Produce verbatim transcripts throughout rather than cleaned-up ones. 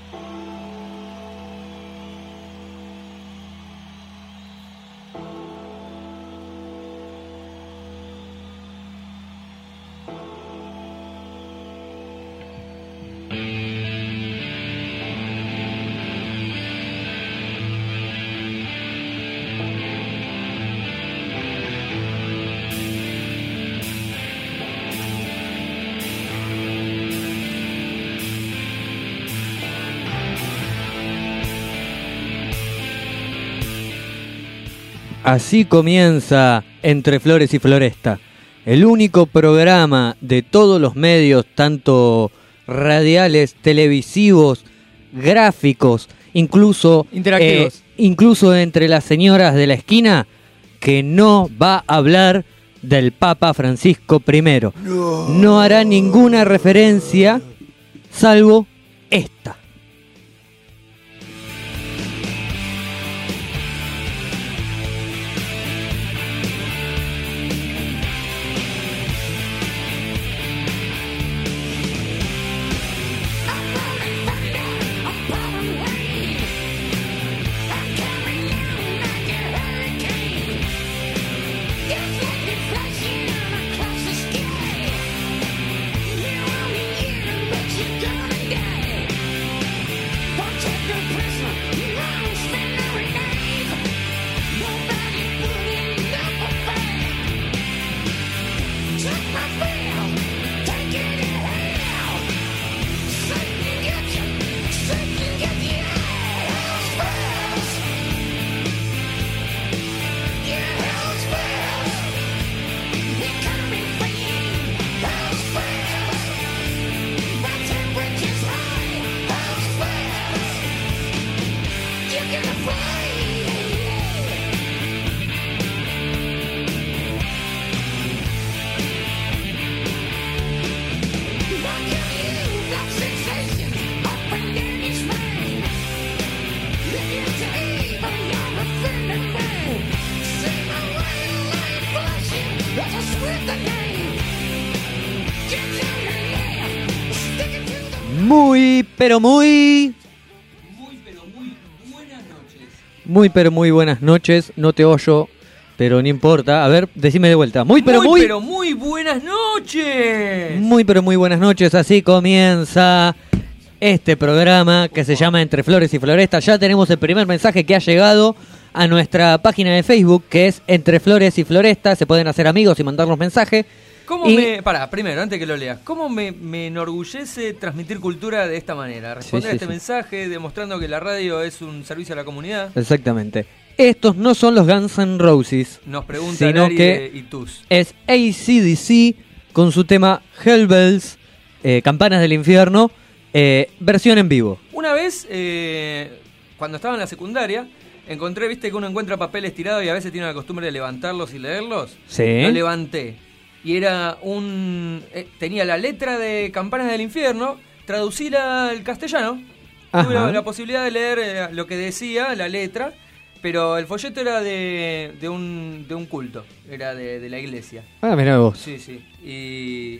Así comienza Entre Flores y Floresta, el único programa de todos los medios, tanto radiales, televisivos, gráficos, incluso interactivos, eh, incluso entre las señoras de la esquina, que no va a hablar del Papa Francisco primero. No, no hará ninguna referencia, salvo esta. Muy, pero muy... Muy, pero muy buenas noches. Muy, pero muy buenas noches. No te oyo, pero no importa. A ver, decime de vuelta. Muy, pero muy... Muy, pero muy buenas noches. Muy, pero muy buenas noches. Así comienza este programa que se llama Entre Flores y Floresta. Ya tenemos el primer mensaje que ha llegado a nuestra página de Facebook, que es Entre Flores y Floresta. Se pueden hacer amigos y mandarnos mensajes. ¿Cómo y... me... Pará, primero, antes que lo leas. ¿Cómo me, me enorgullece transmitir cultura de esta manera? Responder sí, sí, a este sí. mensaje demostrando que la radio es un servicio a la comunidad. Exactamente. Estos no son los Guns N' Roses. Nos pregunta sino Lari que y Tus. Es A C D C con su tema Hellbells, eh, Campanas del Infierno, eh, versión en vivo. Una vez, eh, cuando estaba en la secundaria, encontré, viste que uno encuentra papeles tirados y a veces tiene la costumbre de levantarlos y leerlos. Sí. Lo levanté. Y era un... Eh, tenía la letra de Campanas del Infierno, traducíla al castellano. Ajá. Tuve la, la posibilidad de leer eh, lo que decía, la letra, pero el folleto era de, de, un, de un culto, era de, de la iglesia. Ah, mirá vos. Sí, sí. Y,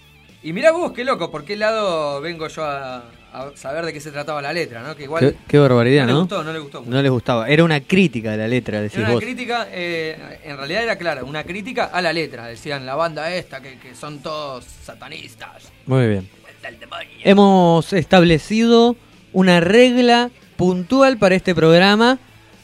y mirá vos, qué loco, por qué lado vengo yo a, a saber de qué se trataba la letra, ¿no? Que igual... Qué, qué barbaridad, no ¿no? le gustó, no le gustó. No les gustaba. Era una crítica de la letra, decís Era una vos. crítica, eh, en realidad era clara, una crítica a la letra. Decían, la banda esta, que, que son todos satanistas. Muy bien. Del demonio. Hemos establecido una regla puntual para este programa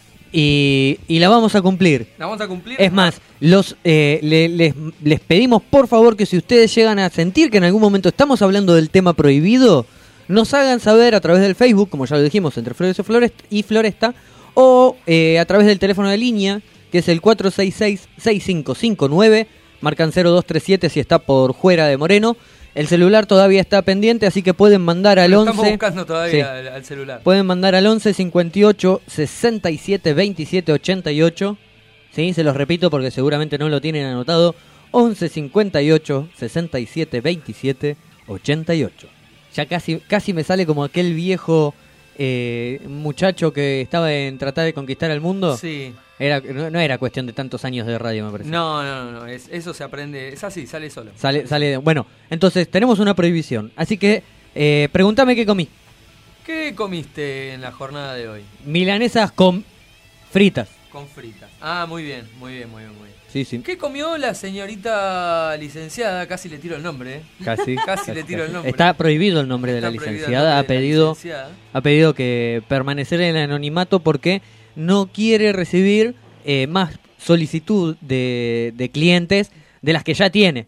y, y la vamos a cumplir. ¿La vamos a cumplir? Es más, los eh, le, les, les pedimos por favor que si ustedes llegan a sentir que en algún momento estamos hablando del tema prohibido, nos hagan saber a través del Facebook, como ya lo dijimos, Entre Flores y Floresta, o eh, a través del teléfono de línea, que es el cuatro seis seis, seis cinco cinco nueve, marcan cero dos tres siete si está por fuera de Moreno. El celular todavía está pendiente, así que pueden mandar al Lo once... Estamos buscando todavía Sí. al, al celular. Pueden mandar al once cincuenta y ocho, sesenta y siete, veintisiete, ochenta y ocho. Sí, se los repito porque seguramente no lo tienen anotado. once cincuenta y ocho, sesenta y siete, veintisiete, ochenta y ocho. Ya casi, casi me sale como aquel viejo eh, muchacho que estaba en tratar de conquistar el mundo. Sí. Era, no, no era cuestión de tantos años de radio, me parece. No, no, no, no. Es, eso se aprende. Es así, sale solo. Sale, sale. Bueno, entonces tenemos una prohibición. Así que, eh, pregúntame qué comí. ¿Qué comiste en la jornada de hoy? Milanesas con fritas. Con fritas. Ah, muy bien, muy bien, muy bien, muy bien. Sí, sí. ¿Qué comió la señorita licenciada? Casi le tiro el nombre, ¿eh? Casi. Casi le tiro el nombre. Está prohibido el nombre de la Está prohibido el licenciada. nombre Ha de la pedido, licenciada. ha pedido que permanecer en el anonimato porque no quiere recibir eh, más solicitud de, de clientes de las que ya tiene.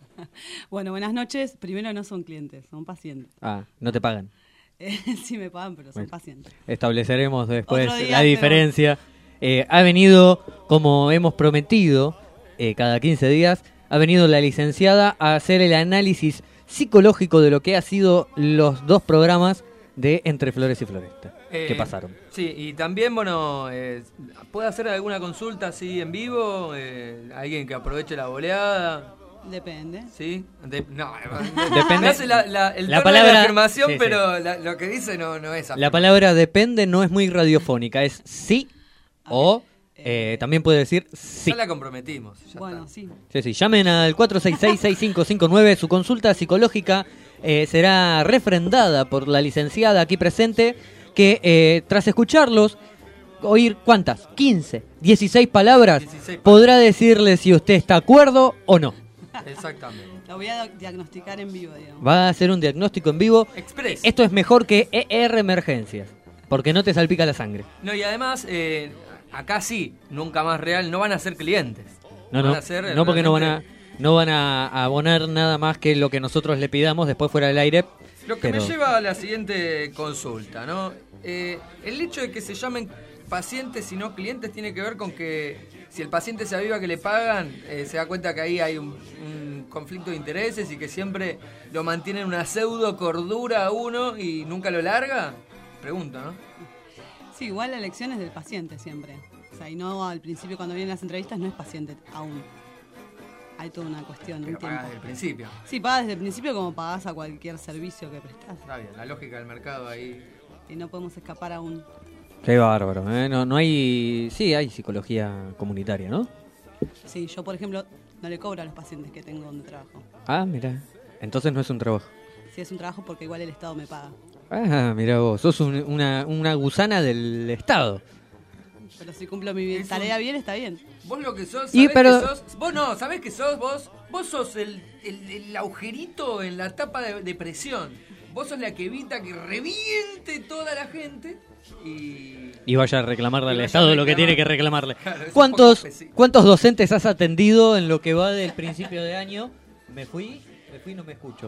Bueno, buenas noches. Primero no son clientes, son pacientes. Ah, no te pagan. Eh, sí me pagan, pero son Bueno, pacientes. estableceremos después Otro día la hacemos. diferencia. Eh, ha venido, como hemos prometido, eh, cada quince días, ha venido la licenciada a hacer el análisis psicológico de lo que ha sido los dos programas de Entre Flores y Floresta. Eh, ¿Qué pasaron? Sí, y también, bueno, eh, ¿puede hacer alguna consulta así en vivo? Eh, ¿Alguien que aproveche la boleada? Depende. ¿Sí? De- no, Depende. me hace la, la, el La tono de palabra- la afirmación, sí, sí. pero la- lo que dice no, no es La afirmación. palabra depende no es muy radiofónica, es sí o eh, también puede decir sí. Ya la comprometimos. Ya Bueno, está. sí. Sí, sí, llamen al cuatro seis seis, seis cinco cinco nueve. Su consulta psicológica eh, será refrendada por la licenciada aquí presente, que eh, tras escucharlos, oír cuántas, quince, dieciséis palabras, dieciséis palabras. podrá decirle si usted está de acuerdo o no. Exactamente. La voy a diagnosticar en vivo, digamos. Va a hacer un diagnóstico en vivo. Express. Esto es mejor que E R Emergencias, porque no te salpica la sangre. No, y además, eh, acá sí, nunca más real, no van a ser clientes. No, Van no, a ser no porque no van a, realmente- no van a abonar nada más que lo que nosotros le pidamos después fuera del aire. Lo que pero- me lleva a la siguiente consulta, ¿no? Eh, el hecho de que se llamen pacientes y no clientes tiene que ver con que si el paciente se aviva que le pagan, eh, se da cuenta que ahí hay un, un conflicto de intereses y que siempre lo mantienen una pseudo cordura a uno y nunca lo larga. Pregunta, ¿no? Sí, igual la elección es del paciente siempre. O sea, y no al principio cuando vienen las entrevistas no es paciente aún. Hay toda una cuestión, un Pero tiempo. paga desde el principio. Sí, pagas desde el principio como pagás a cualquier servicio que prestás. Está bien, la lógica del mercado ahí. Y no podemos escapar aún. Qué bárbaro, ¿eh? No, no hay... Sí, hay psicología comunitaria, ¿no? Sí, yo por ejemplo no le cobro a los pacientes que tengo donde trabajo. Ah, mira. Entonces no es un trabajo. Sí, es un trabajo porque igual el Estado me paga. Ah, mira vos. Sos un- una, una gusana del Estado. Pero si cumplo mi Es tarea un- bien, está bien. Vos lo que sos, Y sabés pero- que sos. Vos no, sabés que sos vos. Vos sos el, el, el agujerito en la tapa de, de presión. Vos sos la que evita que reviente toda la gente y. Y vaya a reclamarle Y al vaya a Estado lo que reclamar. tiene que reclamarle. Claro, es un ¿Cuántos, poco específico. ¿Cuántos docentes has atendido en lo que va del principio de año? Me fui, me fui, no me escucho.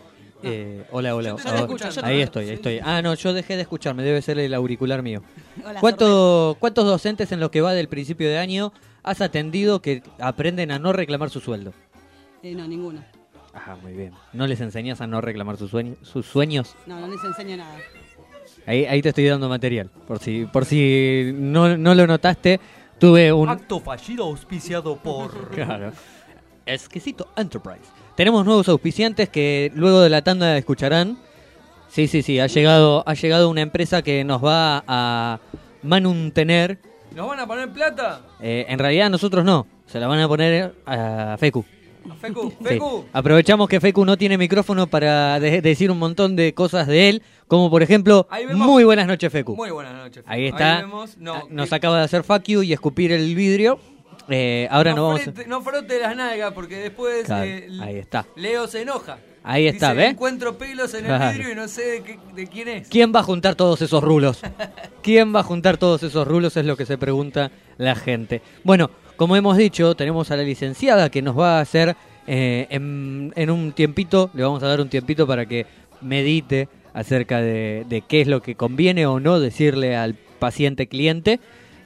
Eh, hola, hola. Yo te estoy Ah, escuchando, yo te ahí escucho. estoy, ahí estoy. Ah, no, yo dejé de escucharme, debe ser el auricular mío. Hola, ¿Cuánto, ¿Cuántos docentes en lo que va del principio de año has atendido que aprenden a no reclamar su sueldo? Eh, no, ninguno. Ah, muy bien. ¿No les enseñas a no reclamar sus sueños? Sus sueños? No, no les enseño nada. Ahí, ahí te estoy dando material. Por si, por si no, no lo notaste, tuve un... Acto fallido auspiciado por. Claro. Exquisito Enterprise. Tenemos nuevos auspiciantes que luego de la tanda escucharán. Sí, sí, sí. Ha llegado, ha llegado una empresa que nos va a mantener. ¿Nos van a poner plata? Eh, en realidad nosotros no. Se la van a poner a Fecu. A Fecu, Sí. Fecu. Aprovechamos que Fecu no tiene micrófono para de- decir un montón de cosas de él. Como por ejemplo, Ahí vemos- muy buenas noches, Fecu. Muy buenas noches. Fecu. Ahí está. vemos. No, Ah, Nos que- acaba de hacer fuck you y escupir el vidrio. Eh, ahora no, no vamos a... frente- no frote las nalgas porque después Claro, eh, ahí está. Leo se enoja. Ahí está, Dice, ¿ve? encuentro pelos en el Claro. vidrio y no sé de, qué- de quién es. ¿Quién va a juntar todos esos rulos? ¿Quién va a juntar todos esos rulos? Es lo que se pregunta la gente. Bueno, como hemos dicho, tenemos a la licenciada que nos va a hacer eh, en, en un tiempito, le vamos a dar un tiempito para que medite acerca de, de qué es lo que conviene o no decirle al paciente cliente.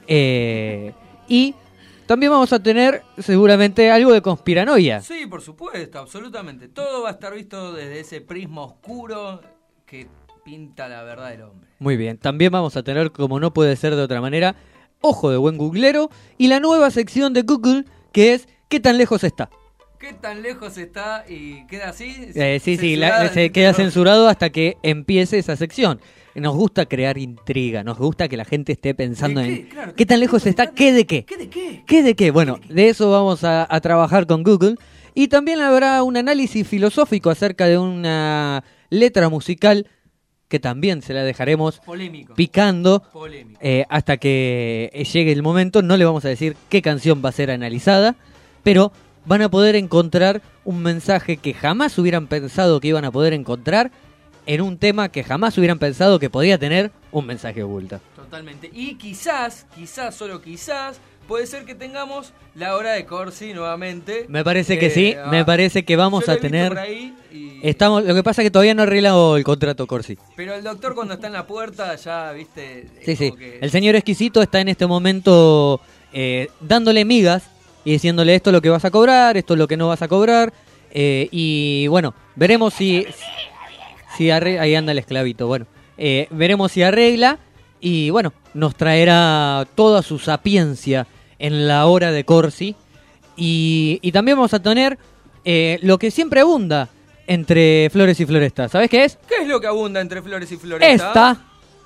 Eh, y también vamos a tener seguramente algo de conspiranoia. Sí, por supuesto, absolutamente. Todo va a estar visto desde ese prisma oscuro que pinta la verdad del hombre. Muy bien, también vamos a tener, como no puede ser de otra manera, ojo de buen googlero y la nueva sección de Google que es ¿qué tan lejos está? ¿Qué tan lejos está y queda así? Eh, sí, sí, la- Censurada, se queda ¿no? censurado hasta que empiece esa sección. Nos gusta crear intriga, nos gusta que la gente esté pensando ¿De en qué? Claro, ¿qué tan lejos está? ¿Qué de qué? ¿Qué de qué? ¿Qué de qué? Bueno, de eso vamos a, a trabajar con Google. Y también habrá un análisis filosófico acerca de una letra musical que también se la dejaremos Polémico. picando Polémico. eh, hasta que llegue el momento. No le vamos a decir qué canción va a ser analizada, pero van a poder encontrar un mensaje que jamás hubieran pensado que iban a poder encontrar en un tema que jamás hubieran pensado que podía tener un mensaje oculto. Totalmente. Y quizás, quizás, solo quizás, puede ser que tengamos la hora de Corsi nuevamente. Me parece que Eh, sí, ah, me parece que vamos yo lo a he visto tener... por ahí y- Estamos, lo que pasa es que todavía no ha arreglado el contrato Corsi. Pero el doctor cuando está en la puerta ya, viste... es Sí, sí. como que- El señor exquisito está en este momento eh, dándole migas y diciéndole esto es lo que vas a cobrar, esto es lo que no vas a cobrar. eh, y bueno, veremos si... si arregla, ahí anda el esclavito. Bueno, eh, veremos si arregla y bueno, nos traerá toda su sapiencia en la hora de Corsi. Y, y también vamos a tener eh, lo que siempre abunda entre Flores y Floresta. ¿Sabes qué es? ¿Qué es lo que abunda entre Flores y Floresta? Esta.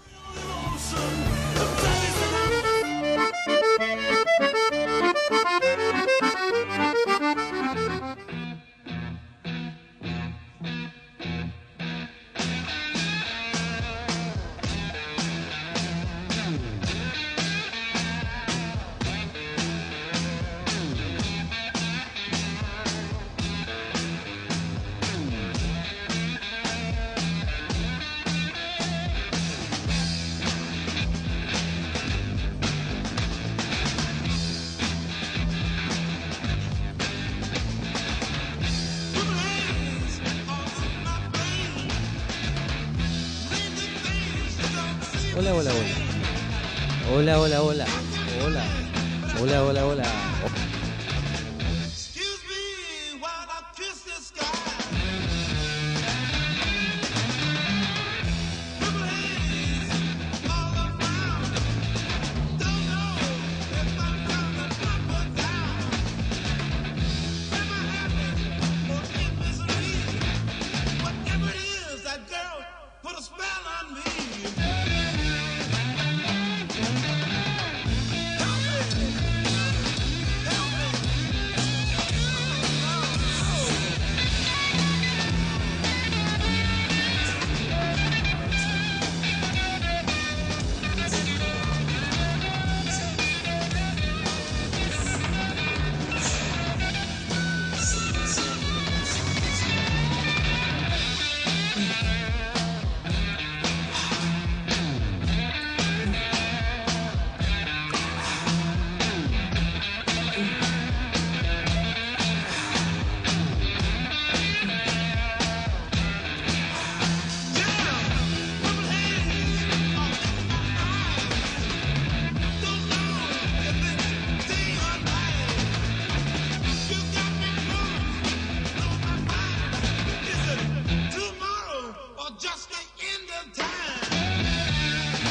Hola, hola, hola. Hola, hola, hola. Hola. Hola, hola, hola. Excuse me while I kiss the sky. Purple haze all around. Don't know if I'm gonna come or down. Am I happy or in misery? Whatever it is, that girl put a spell on me. Tomorrow or just the end of time.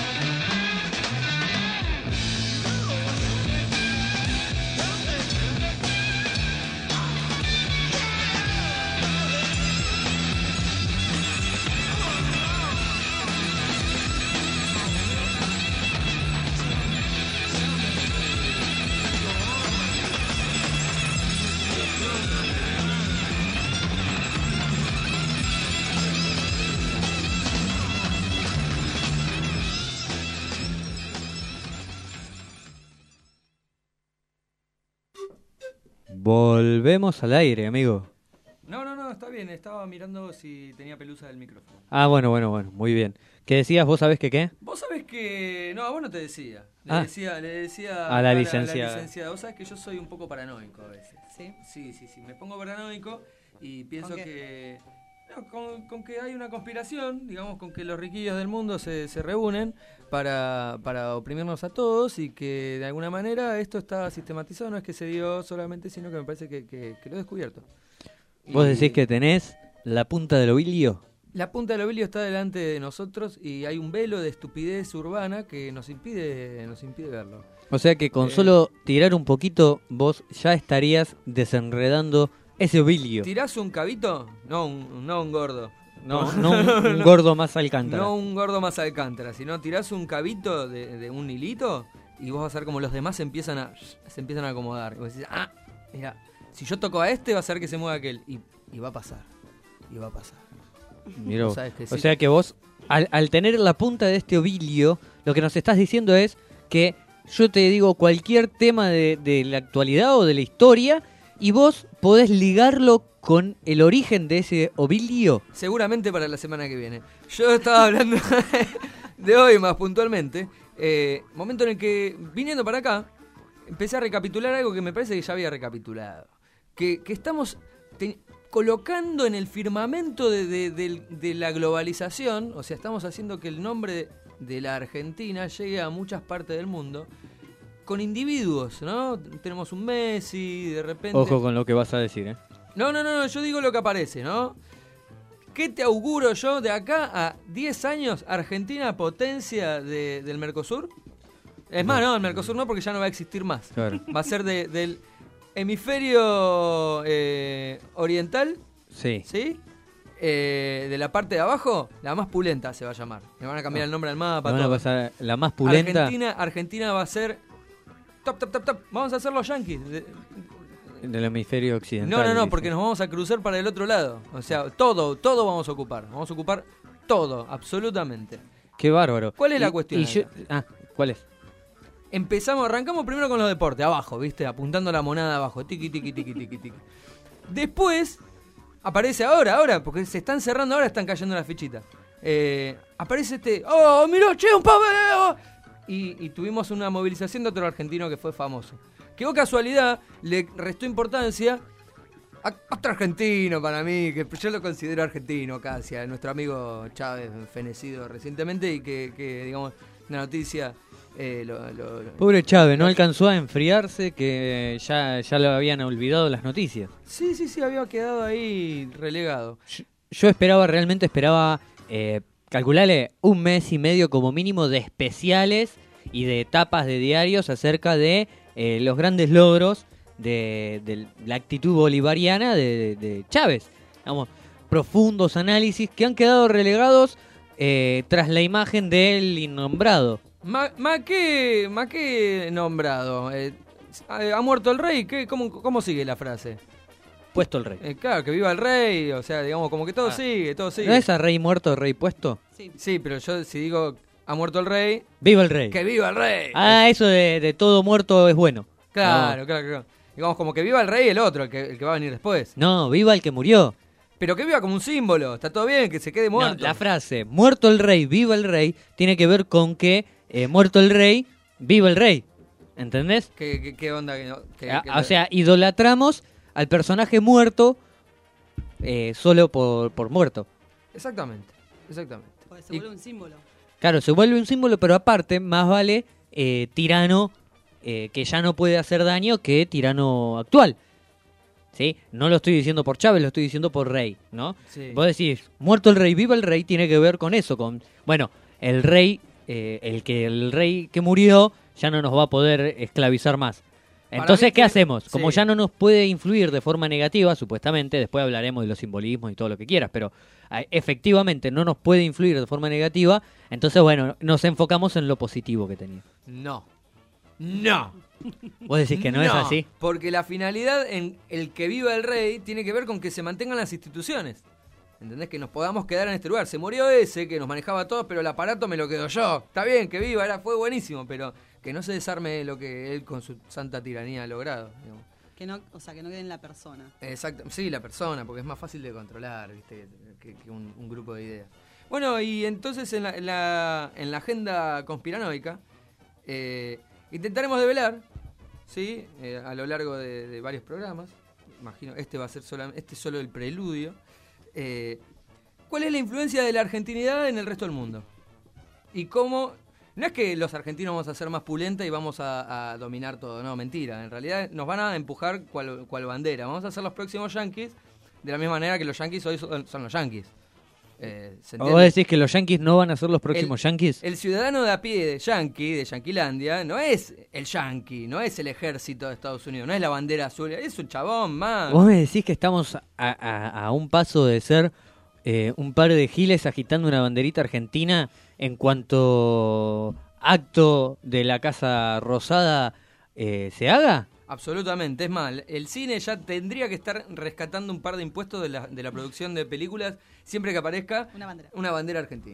Volvemos al aire, amigo. No, no, no, está bien. Estaba mirando si tenía pelusa del micrófono. Ah, bueno, bueno, bueno, muy bien. ¿Qué decías? ¿Vos sabés que qué? Vos sabés que... No, a vos no te decía. Le Ah. decía, le decía A la acá licenciada. licenciada. Vos sabés que yo soy un poco paranoico a veces. ¿Sí? Sí, sí, sí. Me pongo paranoico y pienso ¿Con qué? que... no, con, con que hay una conspiración, digamos, con que los riquillos del mundo se, se reúnen para, para oprimirnos a todos y que de alguna manera esto está sistematizado. No es que se dio solamente, sino que me parece que, que, que lo he descubierto. ¿Vos Y- decís que tenés la punta del ovilio? La punta del ovilio está delante de nosotros y hay un velo de estupidez urbana que nos impide, nos impide verlo. O sea que con Eh. solo tirar un poquito, vos ya estarías desenredando ese ovilio. ¿Tirás un cabito? No, un, no un gordo. No, no un, un gordo más alcántara. No un gordo más alcántara, sino tirás un cabito de, de un hilito y vos vas a ver como los demás se empiezan a, se empiezan a acomodar. Y vos decís, ah, mira, si yo toco a este va a hacer que se mueva aquel. Y, y va a pasar. Y va a pasar. Mirá vos. Vos sabés que O sí. sea que vos al, al tener la punta de este ovilio, lo que nos estás diciendo es que yo te digo cualquier tema de, de la actualidad o de la historia y vos podés ligarlo con el origen de ese ovilio. Seguramente para la semana que viene. Yo estaba hablando de hoy más puntualmente. Eh, momento en el que, viniendo para acá, empecé a recapitular algo que me parece que ya había recapitulado. Que, que estamos te- colocando en el firmamento de, de- de- de la globalización, o sea, estamos haciendo que el nombre de, de la Argentina llegue a muchas partes del mundo con individuos, ¿no? Tenemos un Messi, de repente... Ojo con lo que vas a decir, ¿eh? No, no, no, yo digo lo que aparece, ¿no? ¿Qué te auguro yo de acá a diez años, Argentina potencia de- del Mercosur? Es más, no, el Mercosur no, porque ya no va a existir más. Claro. Va a ser de- del hemisferio eh, oriental, Sí. ¿sí? Eh, de la parte de abajo, la más pulenta se va a llamar. Le van a cambiar el nombre al mapa. Le van a todo. pasar la más pulenta Argentina, Argentina va a ser top, top, top, top. Vamos a hacer los Yankees. De- del hemisferio occidental. No, no, no, dice. porque nos vamos a cruzar para el otro lado. O sea, todo, todo vamos a ocupar. Vamos a ocupar todo, absolutamente. Qué bárbaro. ¿Cuál es la Y- cuestión y yo- acá? ah, ¿cuál es? Empezamos, arrancamos primero con los deportes, abajo, ¿viste? Apuntando la moneda abajo. Tiqui, tiqui, tiqui, tiqui, tiqui. Después, aparece ahora, ahora, porque se están cerrando ahora, están cayendo las fichitas. Eh, aparece este, ¡oh, mirá, che, un paveo! Y, y tuvimos una movilización de otro argentino que fue famoso. Que o casualidad le restó importancia a otro argentino para mí, que yo lo considero argentino casi, a nuestro amigo Chávez, fenecido recientemente, y que, que digamos, una noticia... eh, lo- lo- lo- Pobre Chávez, no alcanzó a enfriarse, que ya, ya lo habían olvidado las noticias. Sí, sí, sí, había quedado ahí relegado. Yo, yo esperaba, realmente esperaba, eh, calcularle un mes y medio como mínimo de especiales y de etapas de diarios acerca de eh, los grandes logros de, de la actitud bolivariana de, de- de Chávez. Digamos, profundos análisis que han quedado relegados eh, tras la imagen del innombrado. Ma, ma qué, ma qué nombrado. Eh, ¿Ha muerto el rey? ¿Qué, cómo, ¿Cómo sigue la frase? Puesto el rey. Eh, claro, que viva el rey, o sea, digamos, como que todo Ah. sigue, todo sigue. ¿No es a rey muerto, rey puesto? Sí. Sí, pero yo si digo, ha muerto el rey, ¡Viva el rey! ¡que viva el rey! Ah, eso de, de todo muerto es bueno. Claro, claro, claro. Digamos, como que viva el rey el otro, el que, el que va a venir después. No, viva el que murió. Pero que viva como un símbolo, está todo bien, que se quede No, muerto. la frase, muerto el rey, viva el rey, tiene que ver con que, eh, muerto el rey, viva el rey. ¿Entendés? ¿Qué, qué, qué onda? Que, no- que- A- que- o sea, idolatramos al personaje muerto eh, solo por, por muerto. Exactamente, exactamente. Porque se Y- vuelve un símbolo. Claro, se vuelve un símbolo, pero aparte, más vale eh, tirano eh, que ya no puede hacer daño que tirano actual. ¿Sí? No lo estoy diciendo por Chávez, lo estoy diciendo por rey, ¿no? Sí. Vos decís, muerto el rey, viva el rey, tiene que ver con eso, con, bueno, el rey, eh, el que el rey que murió ya no nos va a poder esclavizar más. Para Entonces, mí ¿qué que- hacemos? Como sí. ya no nos puede influir de forma negativa, supuestamente, después hablaremos de los simbolismos y todo lo que quieras, pero ah, efectivamente no nos puede influir de forma negativa, entonces, bueno, nos enfocamos en lo positivo que tenía. No. No. Vos decís que no, es así. Porque la finalidad en el que viva el rey tiene que ver con que se mantengan las instituciones. ¿Entendés? Que nos podamos quedar en este lugar. Se murió ese que nos manejaba a todos, pero el aparato me lo quedo yo. Está bien, que viva, era, fue buenísimo, pero que no se desarme lo que él con su santa tiranía ha logrado. digamos. Que no, o sea, que no quede en la persona. Exacto, sí, la persona, porque es más fácil de controlar, ¿viste? Que, que un, un grupo de ideas. Bueno, y entonces en la, en la, en la agenda conspiranoica eh, intentaremos develar, ¿sí? Eh, a lo largo de, de varios programas, imagino, este va a ser sola- este es solo el preludio, eh, ¿cuál es la influencia de la argentinidad en el resto del mundo? Y cómo... No es que los argentinos vamos a ser más pulenta y vamos a, a dominar todo, no, mentira. En realidad nos van a empujar cual, cual bandera. Vamos a ser los próximos yanquis, de la misma manera que los yanquis hoy son, son los yanquis. Eh, ¿se entiende? ¿Vos decís que los yanquis no van a ser los próximos yanquis? El ciudadano de a pie de Yankee, de Yanquilandia, no es el Yankee, no es el ejército de Estados Unidos, no es la bandera azul, es un chabón más. Vos me decís que estamos a, a- a un paso de ser eh, un par de giles agitando una banderita argentina en cuanto acto de la Casa Rosada eh, se haga. Absolutamente, es más, el cine ya tendría que estar rescatando un par de impuestos de la, de la producción de películas siempre que aparezca Una bandera. una bandera argentina.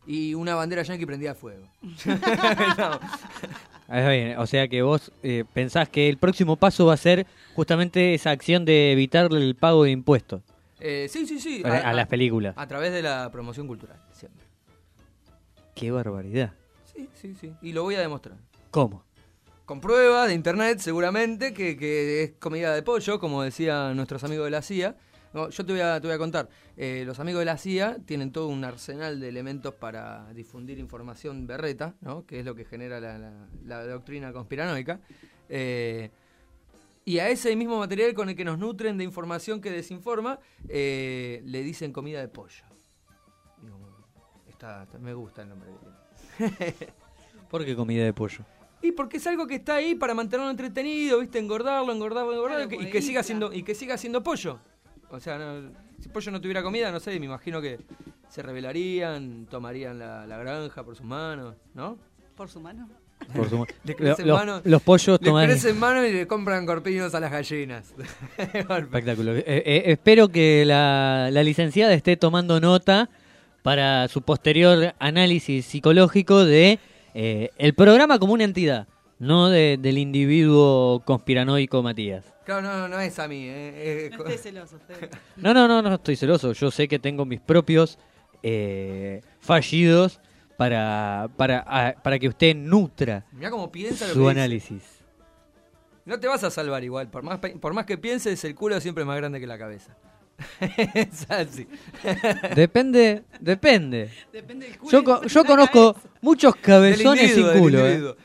y una bandera yanqui prendida a fuego. No. Ah, bien, o sea que vos eh, pensás que el próximo paso va a ser justamente esa acción de evitar el pago de impuestos Eh, sí, sí, sí. a, a las películas. A través de la promoción cultural, siempre. Qué barbaridad. Sí, sí, sí. Y lo voy a demostrar. ¿Cómo? Con pruebas de internet, seguramente, que, que es comida de pollo, como decían nuestros amigos de la C I A. No, yo te voy a, te voy a contar. Eh, los amigos de la C I A tienen todo un arsenal de elementos para difundir información berreta, ¿no? Que es lo que genera la, la, la doctrina conspiranoica. Eh, y a ese mismo material con el que nos nutren de información que desinforma, eh, le dicen comida de pollo. Digo, está, está- me gusta el nombre de ¿Por qué comida de pollo? Y porque es algo que está ahí para mantenerlo entretenido, ¿viste? Engordarlo, engordarlo, engordarlo, Claro, y, que, y como que de siga isla. siendo y que siga siendo pollo. O sea, no- si pollo no tuviera comida, no sé, me imagino que se rebelarían, tomarían la, la granja por sus manos, ¿no? Por su mano. Por su- Le Lo- crecen los, manos- los pollos Le toman... crecen manos y le compran corpiños a las gallinas. De golpe. Espectáculo. Eh, eh, espero que la, la licenciada esté tomando nota para su posterior análisis psicológico de eh, el programa como una entidad, no de- del individuo conspiranoico Matías. Claro, no, no, no es a mí. Eh, eh, No estés celoso, Fede. No, no, no, no estoy celoso. Yo sé que tengo mis propios eh, fallidos para, para, a- para que usted nutra mirá cómo piensa lo su que dice. análisis. No te vas a salvar igual. Por más, pe- por más que pienses, el culo siempre es más grande que la cabeza. Es así. Depende, depende. Depende del culo. Yo, y co- de yo la conozco cabeza. muchos Del cabezones individuo, sin del culo. ¿eh? individuo.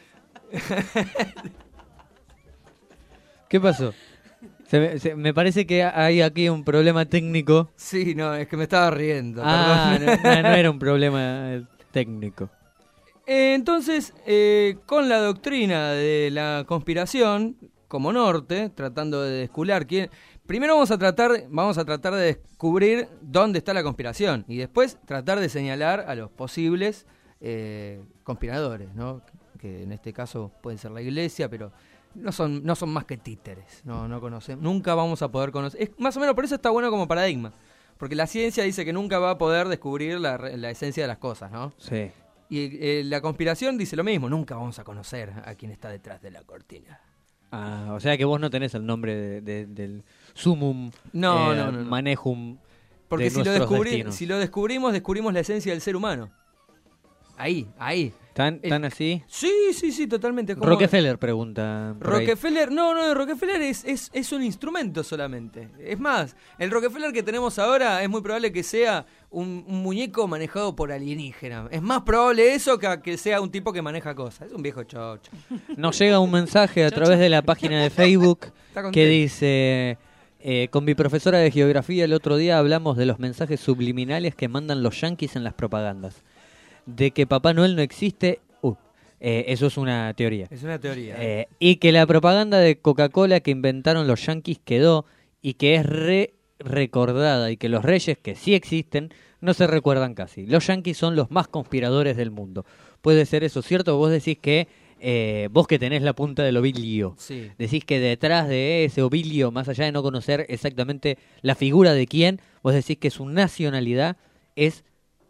¿Qué pasó? Se me, se- me parece que hay aquí un problema técnico. Sí, no, es que me estaba riendo. Ah, perdón. no, no, no era un problema eh, técnico. Eh, Entonces, eh, con la doctrina de la conspiración como norte, tratando de descular quién. Primero vamos a tratar, vamos a tratar de descubrir dónde está la conspiración y después tratar de señalar a los posibles eh, conspiradores, ¿no? Que en este caso puede ser la iglesia, pero no son, no son más que títeres, no, no conocemos, nunca vamos a poder conocer. Es más o menos por eso está bueno como paradigma, porque la ciencia dice que nunca va a poder descubrir la, re- la esencia de las cosas, ¿no? Sí. Y eh, la conspiración dice lo mismo, nunca vamos a conocer a quién está detrás de la cortina. Ah, o sea que vos no tenés el nombre de- de- del sumum No, eh, no, no, no. manejum Porque de si lo, nuestros descubri- destinos. si lo descubrimos, descubrimos la esencia del ser humano. Ahí, ahí. ¿Tan, el- tan así? Sí, sí, sí, totalmente. como- Rockefeller pregunta. por ahí. Rockefeller, no, no, Rockefeller es, es, es un instrumento solamente. Es más, el Rockefeller que tenemos ahora es muy probable que sea un, un muñeco manejado por alienígena. Es más probable eso que que sea un tipo que maneja cosas. Es un viejo chocho. Nos llega un mensaje a través de la página de Facebook Está contento. que dice... eh, con mi profesora de geografía el otro día hablamos de los mensajes subliminales que mandan los yanquis en las propagandas. De que Papá Noel no existe... Uh, eh, eso es una teoría. Es una teoría. Eh, y que la propaganda de Coca-Cola que inventaron los yanquis quedó y que es re recordada y que los reyes, que sí existen, no se recuerdan casi. Los yanquis son los más conspiradores del mundo. ¿Puede ser eso cierto? Vos decís que, eh, vos que tenés la punta del ovilio, Sí. decís que detrás de ese ovilio, más allá de no conocer exactamente la figura de quién, vos decís que su nacionalidad es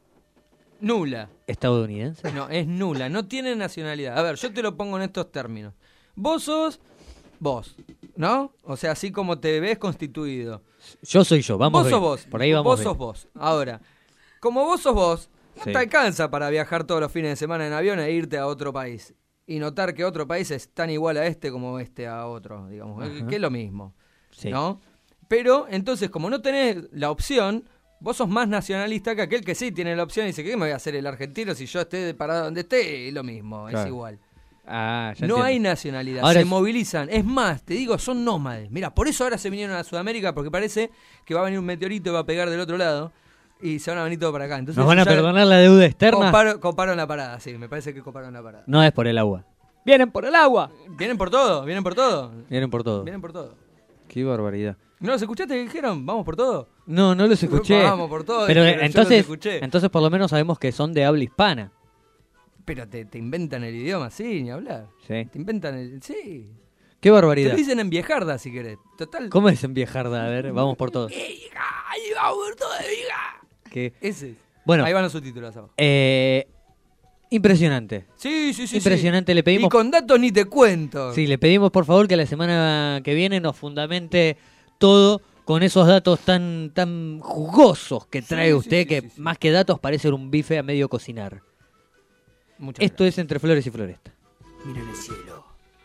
Nula. estadounidense. No, es nula, no tiene nacionalidad. A ver, yo te lo pongo en estos términos. Vos sos vos, ¿no? O sea, así como te ves constituido. Yo soy yo, vamos vos bien. sos vos. Por ahí vamos Vos bien. sos vos. Ahora, como vos sos vos, no Sí. te alcanza para viajar todos los fines de semana en avión e irte a otro país. Y notar que otro país es tan igual a este como este a otro, digamos. Ajá. Que es lo mismo, Sí. ¿no? Pero, entonces, como no tenés la opción... Vos sos más nacionalista que aquel que sí tiene la opción y dice, ¿qué me voy a hacer el argentino si yo esté parado donde esté? Es lo mismo, Claro. es igual. Ah, ya No entiendo. hay nacionalidad, Ahora se es- movilizan. Es más, te digo, son nómades. Mira, por eso ahora se vinieron a Sudamérica, porque parece que va a venir un meteorito y va a pegar del otro lado y se van a venir todos para acá. Entonces, ¿Nos van a ya perdonar la deuda externa? comparo- coparon la parada, sí, me parece que coparon la parada. No es por el agua. ¡Vienen por el agua! Vienen por todo, vienen por todo. Vienen por todo. Vienen por todo. Qué barbaridad. ¿No los escuchaste que dijeron? ¿Vamos por todo? No, no los escuché. Vamos por todo. Pero dijeron, yo entonces, los escuché. entonces por lo menos sabemos que son de habla hispana. Pero te, te inventan el idioma, sí, ni hablar. Sí. Te inventan el... Sí. Qué Te barbaridad. lo dicen en viejarda si querés. Total. ¿Cómo es en viejarda? A ver, vamos por todo. ¡Eh, hija! ¡Ahí vamos por todo, hija! Que Ese es. Bueno, Ahí van los subtítulos abajo. eh, impresionante. Sí, sí, sí. Impresionante, sí. le pedimos- Y con datos ni te cuento. Sí, le pedimos por favor que la semana que viene nos fundamente todo con esos datos tan tan jugosos que trae Sí, usted, sí, sí, que sí, sí. más que datos parecen un bife a medio cocinar. Muchas Esto es Entre Flores y Floresta. gracias. Miren el cielo.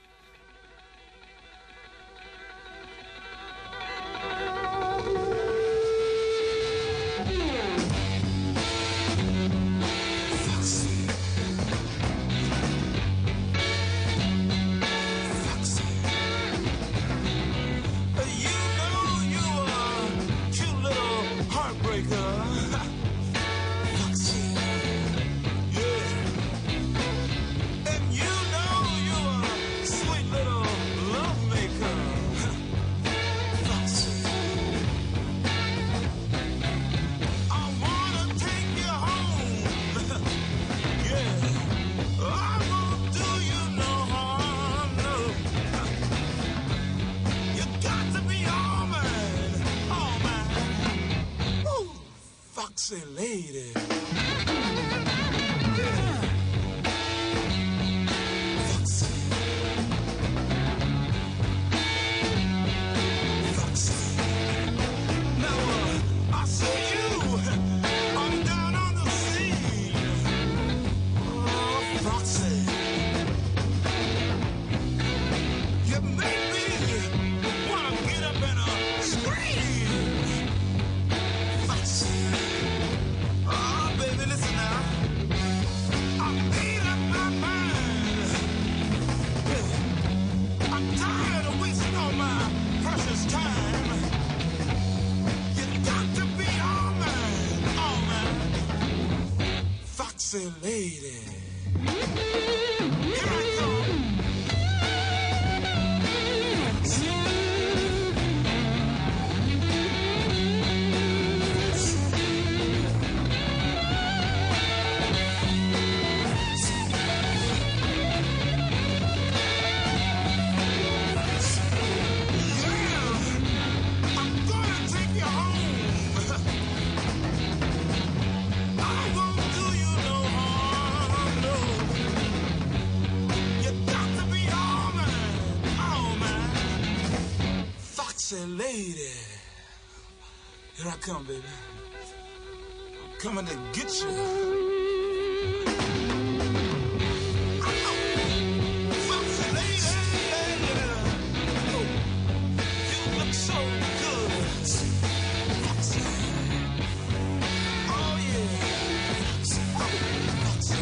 You know you are a cute little heartbreaker. Foxy. Yeah. And you know you are a sweet little lovemaker. Foxy. I wanna take you home. Yeah. I won't do you no harm, no. You got to be all mine, all mine. Ooh, foxy lady. Foxy. Foxy. Now, uh, I see you. I'm down on the scene. Oh, Foxy. You make me wanna get up and uh, scream. Foxy. Oh, baby, listen now. I made up my mind. I'm tired of wasting all my precious time. You got to be all mine, all mine. Foxy lady. Here I come. I'm gonna take you home. I won't do you no harm, no. You got to be all mine, all mine. Foxy lady. Here I come, baby. I'm coming to get you. Foxy lady. You look so good. Foxy. Oh, yeah. Foxy.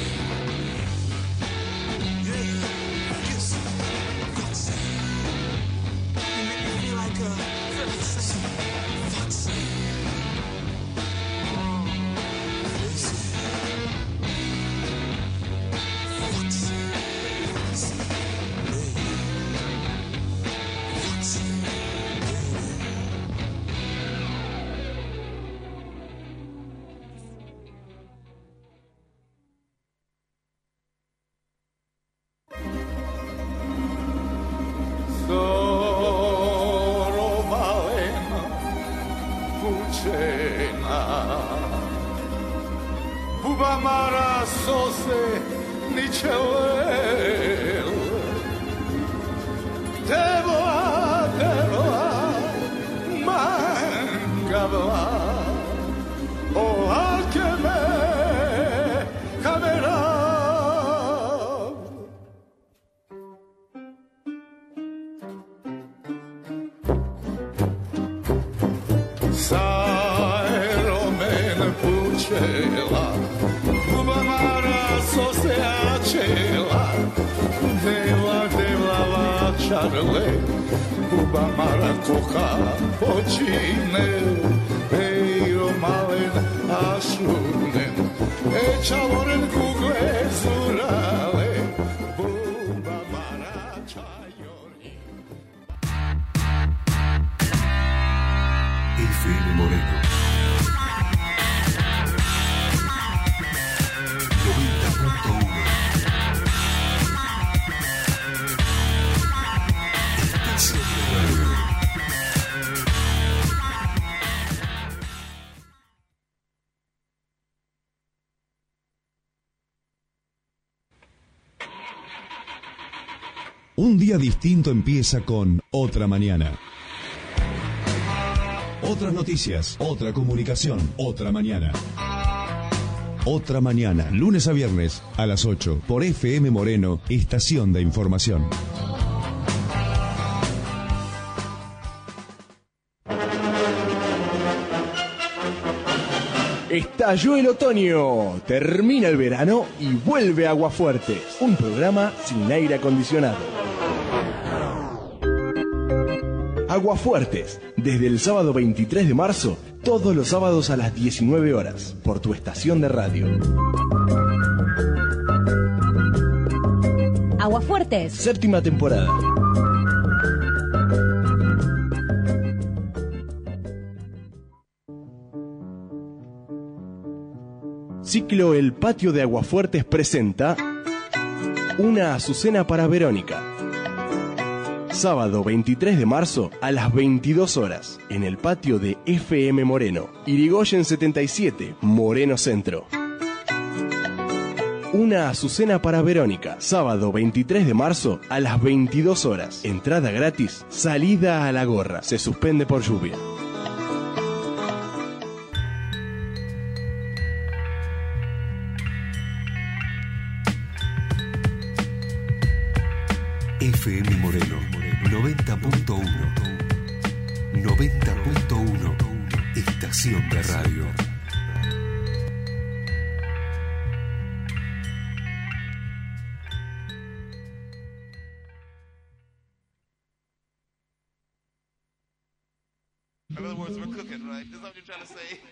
Yeah. Yes. Foxy. You make me feel like a Foxy. Foxy. Oh, Foxy. Foxy. Foxy. Foxy. Solo malena pučena Buba mara sose ničelel Tebla, tebla, mangabla O akeme kamera Sajromen pučela, Buba mara sose ačela, Dela, dela lačarle, Buba mara koha počine, Eiro malen ašunen, Ečaloren kugle zurale, Buba mara čajori. F M Moreno. noventa punto uno. Estación de radio. Un día distinto empieza con Otra Mañana. Otras noticias, otra comunicación, otra mañana. Otra Mañana, lunes a viernes a las ocho por F M Moreno, estación de información. Estalló el otoño, termina el verano y vuelve Aguafuertes, un programa sin aire acondicionado. Aguafuertes, desde el sábado veintitrés de marzo, todos los sábados a las diecinueve horas, por tu estación de radio. Aguafuertes. Séptima temporada. Ciclo El Patio de Aguafuertes presenta Una Azucena para Verónica. Sábado veintitrés de marzo a las veintidós horas, en el patio de F M Moreno, Irigoyen setenta y siete, Moreno Centro. Una Azucena para Verónica. Sábado veintitrés de marzo a las veintidós horas. Entrada gratis, salida a la gorra. Se suspende por lluvia. F M Moreno noventa punto uno. noventa punto uno. Estación de radio. In other words, we're cooking, right? Is that what you're trying to say?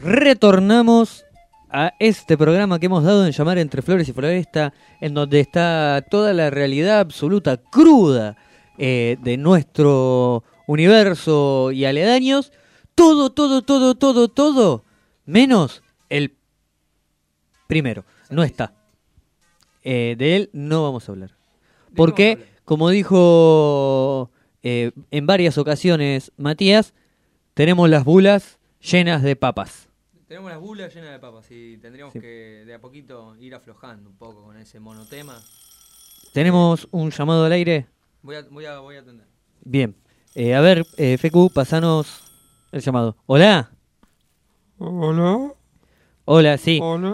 retornamos a este programa que hemos dado en llamar Entre Flores y Floresta, en donde está toda la realidad absoluta, cruda, eh, de nuestro universo y aledaños. Todo, todo, todo, todo, todo, menos el primero. No está. Eh, de él no vamos a hablar. Porque, como dijo eh, en varias ocasiones Matías, tenemos las bulas llenas de papas. Tenemos las bulas llenas de papas y tendríamos Sí. que de a poquito ir aflojando un poco con ese monotema. ¿Tenemos un llamado al aire? Voy a, voy a, voy a atender. Bien. Eh, a ver, eh, F Q, pasanos el llamado. ¿Hola? Hola, Hola, sí. hola.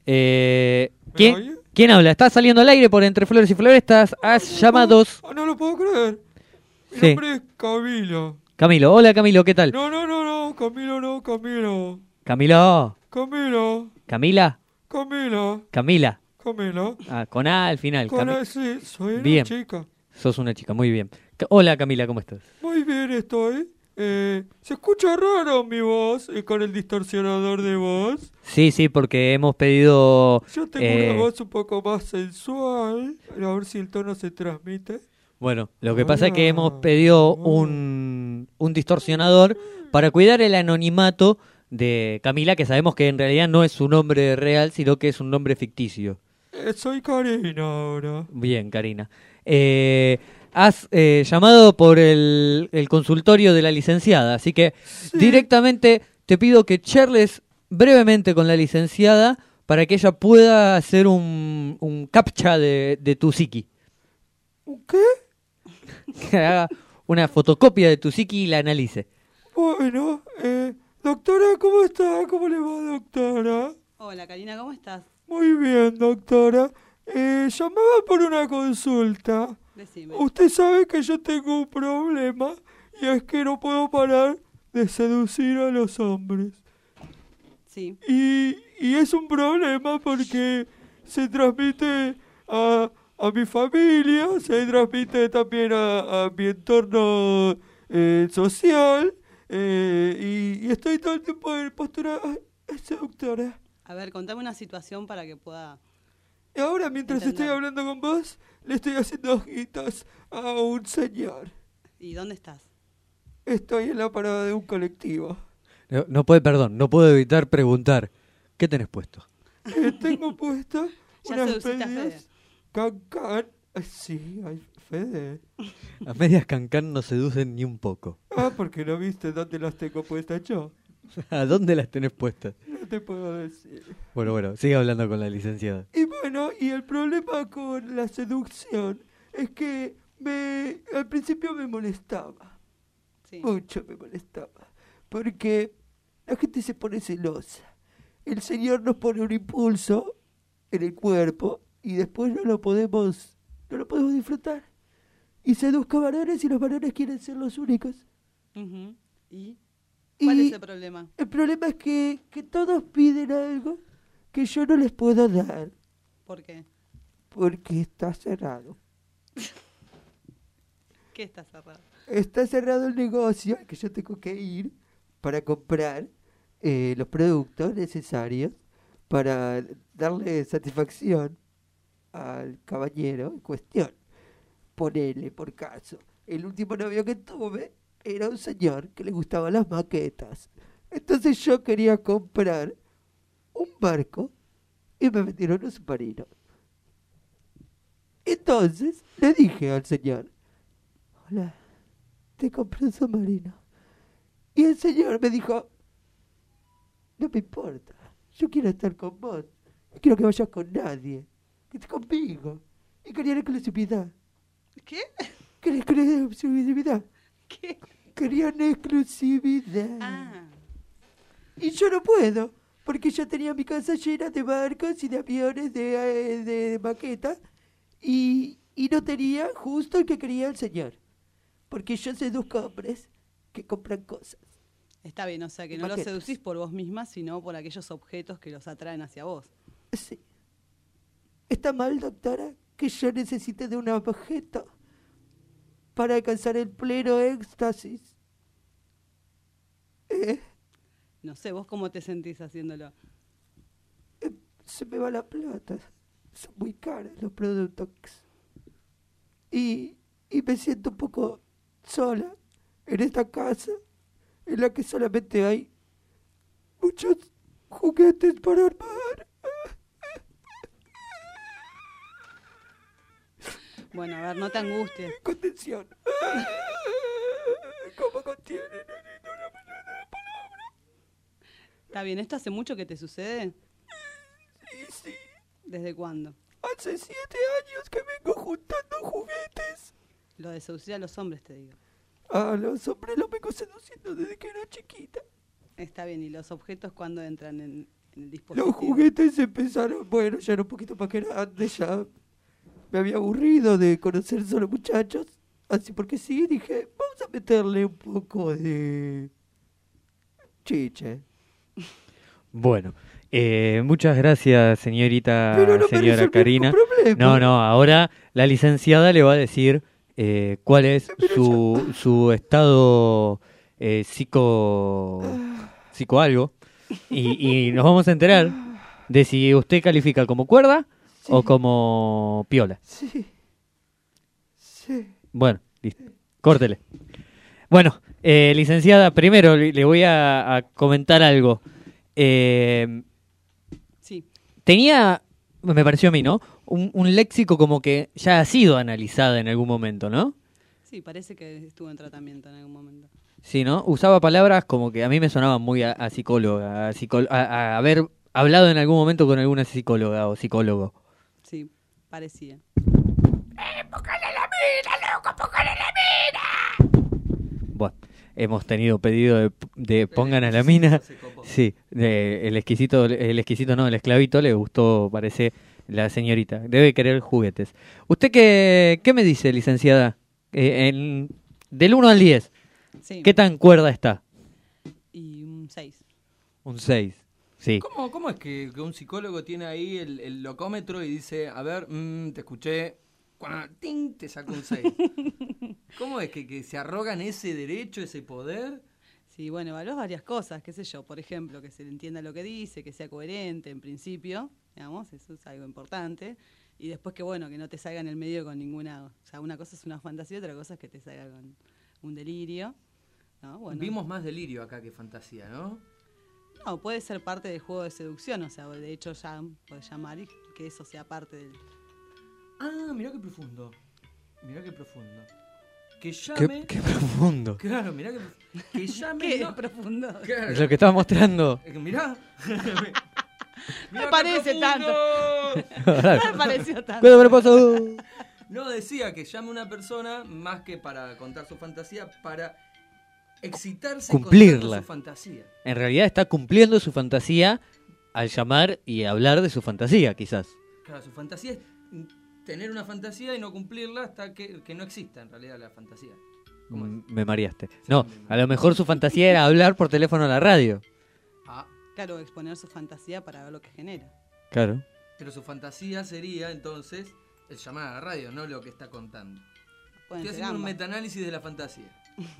Eh, ¿Me ¿quién, oye? ¿Quién habla? ¿Estás saliendo al aire por Entre Flores y Florestas? Has llamados... Ah, no lo puedo creer. Mi Sí. nombre es Camilo. Camilo. Hola, Camilo, ¿qué tal? No, no, no, no, Camilo, no, Camilo. Camilo. Camilo, Camila. Camila, Camila. Camila. Ah, con A al final. Con Cami- ese, soy una Bien. chica. Sos una chica, muy bien. Ca- Hola, Camila, ¿cómo estás? Muy bien estoy. Eh, se escucha raro mi voz eh, con el distorsionador de voz. Sí, sí, porque hemos pedido... Yo tengo eh, una voz un poco más sensual. A ver si el tono se transmite. Bueno, lo que pasa es que hemos Ah, pedido ah. un, un distorsionador para cuidar el anonimato de Camila, que sabemos que en realidad no es su nombre real, sino que es un nombre ficticio. Eh, soy Karina ahora. Bien, Karina. Eh, has eh, llamado por el, el consultorio de la licenciada, así que Sí. directamente te pido que charles brevemente con la licenciada para que ella pueda hacer un, un captcha de, de tu psiqui. ¿Un qué? Que haga una fotocopia de tu psiqui y la analice. Bueno, eh, doctora, ¿cómo está? ¿Cómo le va, doctora? Hola, Karina, ¿cómo estás? Muy bien, doctora. Eh, llamaba por una consulta. Decime. Usted sabe que yo tengo un problema y es que no puedo parar de seducir a los hombres. Sí. Y, y es un problema porque se transmite a, a mi familia, se transmite también a, a mi entorno eh, social eh, y, y estoy todo el tiempo en postura ay, seductora. A ver, contame una situación para que pueda... Y ahora mientras Entender. estoy hablando con vos, le estoy haciendo ojitos a un señor. ¿Y dónde estás? Estoy en la parada de un colectivo. No, no puede, perdón, no puedo evitar preguntar. ¿Qué tenés puesto? Eh, tengo puesto Ya unas seduciste a Fede. medias cancan. Ay, sí, ay, Fede. Las medias cancán no seducen ni un poco. Ah, porque no viste dónde las tengo puestas yo. ¿A dónde las tenés puestas? No te puedo decir. Bueno, bueno, sigue hablando con la licenciada. Y bueno, y el problema con la seducción es que me al principio me molestaba. Sí. Mucho me molestaba. Porque la gente se pone celosa. El Señor nos pone un impulso en el cuerpo y después no lo podemos, no lo podemos disfrutar. Y seduzco a varones y los varones quieren ser los únicos. Ujú. ¿Y cuál Y es el problema? el problema es que, que todos piden algo que yo no les puedo dar ¿Por qué? porque está cerrado. ¿Qué está cerrado? Está cerrado el negocio al que yo tengo que ir para comprar eh, los productos necesarios para darle satisfacción al caballero en cuestión. Ponele, por caso, el último novio que tuve era un señor que le gustaban las maquetas. Entonces yo quería comprar un barco y me vendieron un submarino. Entonces le dije al señor, hola, te compré un submarino. Y el señor me dijo, no me importa, yo quiero estar con vos, no quiero que vayas con nadie, que estés conmigo. Y quería la exclusividad. ¿Qué? Quería exclusividad. ¿Qué? Querían exclusividad. Ah, Y yo no puedo, porque yo tenía mi casa llena de barcos y de aviones de, eh, de maqueta y, y no tenía justo el que quería el señor. Porque yo seduzco hombres que compran cosas. está bien, o sea que no los Maquetas. seducís por vos misma, sino por aquellos objetos que los atraen hacia vos. Sí. ¿Está mal, doctora, que yo necesite de un objeto para alcanzar el pleno éxtasis? ¿Eh? No sé, ¿vos cómo te sentís haciéndolo? Se me va la plata. Son muy caros los productos. Y, y me siento un poco sola en esta casa en la que solamente hay muchos juguetes para armar. Bueno, a ver, no te angusties. Contención. ¿Cómo contiene? Está bien, ¿esto hace mucho que te sucede? Sí, sí. ¿Desde cuándo? Hace siete años que vengo juntando juguetes. Lo de seducir a los hombres, te digo. A los hombres los vengo seduciendo desde que era chiquita. Está bien, ¿y los objetos cuándo entran en, en el dispositivo? Los juguetes empezaron, bueno, ya era un poquito más grande, ya me había aburrido de conocer solo muchachos. Así porque sí, dije, vamos a meterle un poco de chiche. Bueno, eh, muchas gracias, señorita, Pero no me señora resolvió Karina. ningún problema. No, no, ahora la licenciada le va a decir eh, cuál es su, su estado eh, psico, psico algo y, y nos vamos a enterar de si usted califica como cuerda Sí. o como piola. Sí. Sí. Bueno, listo. Córtele. Bueno, eh, licenciada, primero le le voy a, a comentar algo. Eh, Sí. tenía, me pareció a mí, ¿no? Un, un léxico como que ya ha sido analizada en algún momento, ¿no? Sí, parece que estuvo en tratamiento en algún momento. Sí, ¿no? Usaba palabras como que a mí me sonaban muy a, a psicóloga, a, psicó- a- a haber hablado en algún momento con alguna psicóloga o psicólogo. Sí, parecía. Bueno, hemos tenido pedido de, de pongan a la mina. Se copó. Sí, de- el exquisito, el exquisito no, el esclavito le gustó, parece, la señorita. Debe querer juguetes. ¿Usted qué, qué me dice, licenciada? Eh, en, del uno al diez, Sí. ¿qué tan cuerda está? Y un seis. Un seis. Sí. ¿Cómo, cómo es que, que un psicólogo tiene ahí el, el locómetro y dice, a ver, mm, te escuché, cuá, ting, te saco un seis? ¿Cómo es que, que se arrogan ese derecho, ese poder? Sí, bueno, evaluás varias cosas, qué sé yo. Por ejemplo, que se le entienda lo que dice, que sea coherente en principio, digamos, eso es algo importante. Y después que, bueno, que no te salga en el medio con ninguna... O sea, una cosa es una fantasía, otra cosa es que te salga con un delirio. ¿No? Bueno, Vimos más delirio acá que fantasía, ¿no? no, puede ser parte del juego de seducción, o sea, de hecho ya puedes llamar y que eso sea parte del... Ah, mirá qué profundo. Mirá qué profundo. Que Qué, llame... qué profundo. Claro, mirá que... Que llame... ¿Qué no- es profundo? Claro. Es lo que estaba mostrando. Eh, Mirá. Me Mirá qué parece profundo. No me pareció tanto. ¿Qué le pasó? No, decía que llame una persona más que para contar su fantasía, para excitarse Cumplirla. contando su fantasía. En realidad está cumpliendo su fantasía al llamar y hablar de su fantasía, quizás. Claro, su fantasía es tener una fantasía y no cumplirla hasta que, que no exista en realidad la fantasía. ¿Cómo es? Mm, Me mareaste. No, a lo mejor su fantasía era hablar por teléfono a la radio. Ah, Claro, exponer su fantasía para ver lo que genera. Claro. pero su fantasía sería entonces el llamar a la radio, no lo que está contando. Pueden Estoy ser haciendo un ambas. metaanálisis de la fantasía.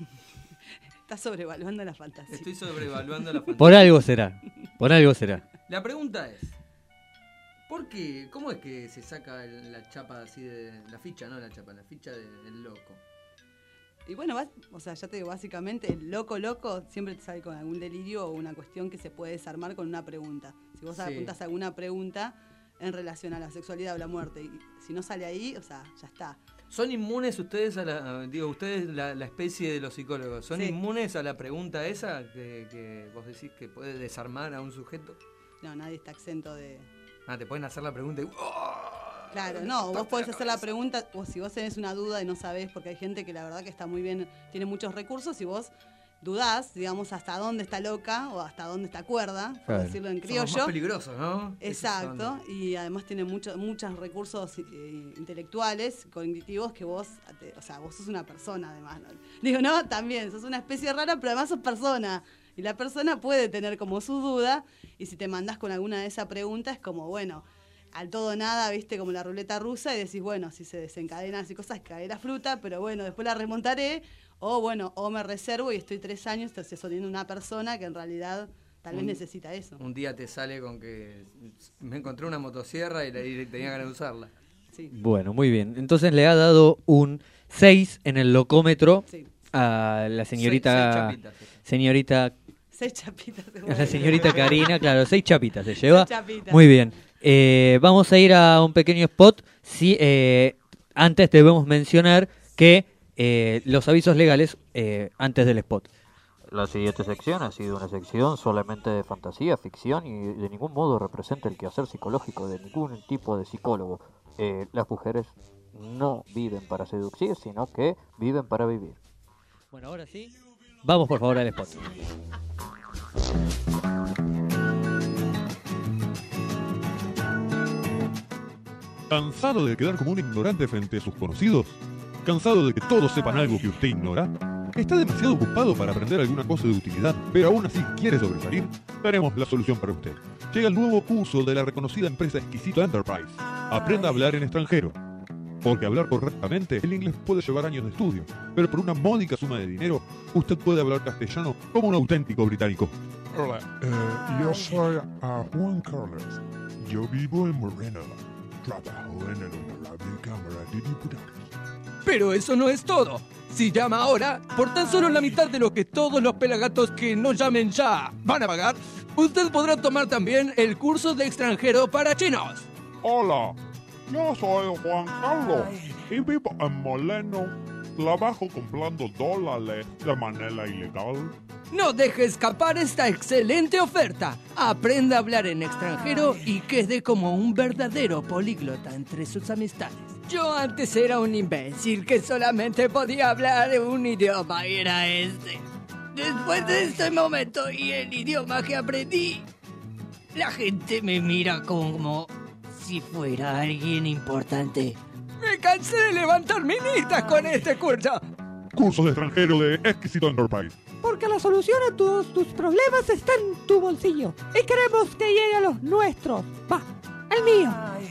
Estás sobrevaluando la fantasía. Estoy sobrevaluando la fantasía. Por algo será. Por algo será. La pregunta es, ¿por qué? ¿Cómo es que se saca el- la chapa así de... La ficha, no la chapa, la ficha de- del loco? Y bueno, vas- o sea, ya te digo, básicamente el loco loco siempre te sale con algún delirio o una cuestión que se puede desarmar con una pregunta. Si vos Sí. apuntas alguna pregunta en relación a la sexualidad o la muerte, y si no sale ahí, o sea, ya está. ¿Son inmunes ustedes a la... a- Digo, ustedes, la, la especie de los psicólogos, ¿son Sí. inmunes a la pregunta esa que, que vos decís que puede desarmar a un sujeto? No, nadie está exento de... Ah, te pueden hacer la pregunta y... ¡oh! Claro, no, vos podés hacer la pregunta, o si vos tenés una duda y no sabés, porque hay gente que la verdad que está muy bien, tiene muchos recursos, y vos dudás, digamos, hasta dónde está loca o hasta dónde está cuerda, por Claro. decirlo en Somos más criollo. peligrosos, ¿no? Exacto, Esos son- y además tiene muchos muchos recursos eh, intelectuales, cognitivos, que vos, te- o sea, vos sos una persona además. ¿no? Digo, no, también, sos una especie rara, pero además sos persona. Y la persona puede tener como su duda, y si te mandás con alguna de esas preguntas, es como, bueno, al todo solucionada, viste, como la ruleta rusa, y decís, bueno, si se desencadenan así cosas, cae la fruta, pero bueno, después la remontaré, o bueno, o me reservo y estoy tres años sosteniendo una persona que en realidad tal vez necesita eso. Un día te sale con que me encontré una motosierra y, la- y tenía ganas de usarla. Sí. Bueno, muy bien. Entonces le ha dado un seis en el locómetro Sí. a la Seis- señorita... seis chapitas. señorita... Seis chapitas de a huevo. la señorita Karina, claro, seis chapitas se lleva. Seis chapitas. Muy bien. Eh, vamos a ir a un pequeño spot. Sí, eh, antes debemos mencionar que eh, los avisos legales eh, antes del spot. La siguiente sección ha sido una sección solamente de fantasía, ficción y de ningún modo representa el quehacer psicológico de ningún tipo de psicólogo. Eh, las mujeres no viven para seducir, sino que viven para vivir. Bueno, ahora sí. Vamos por favor al spot. ¿Cansado de quedar como un ignorante frente a sus conocidos? ¿Cansado de que todos sepan algo que usted ignora? ¿Está demasiado ocupado para aprender alguna cosa de utilidad, pero aún así quiere sobresalir? Tenemos la solución para usted. Llega el nuevo curso de la reconocida empresa Exquisito Enterprise. Aprenda a hablar en extranjero. Porque hablar correctamente, el inglés puede llevar años de estudio, pero por una módica suma de dinero, usted puede hablar castellano como un auténtico británico. Hola, eh, yo soy ah, Juan Carlos. Yo vivo en Moreno. Trabajo en el Honorable Cámara de Diputados. Pero eso no es todo. Si llama ahora, por tan solo la mitad de lo que todos los pelagatos que no llamen ya van a pagar, usted podrá tomar también el curso de extranjero para chinos. Hola, yo soy Juan Carlos y vivo en Moleno. Trabajo comprando dólares de manera ilegal. No deje escapar esta excelente oferta. Aprenda a hablar en extranjero y quede como un verdadero políglota entre sus amistades. Yo antes era un imbécil que solamente podía hablar un idioma y era este. Después de este momento y el idioma que aprendí, la gente me mira como si fuera alguien importante. Me cansé de levantar minitas con este curso. Curso de extranjero de Exquisito Enterprise. Porque la solución a todos tus problemas está en tu bolsillo. Y queremos que llegue a los nuestros. Va, al mío.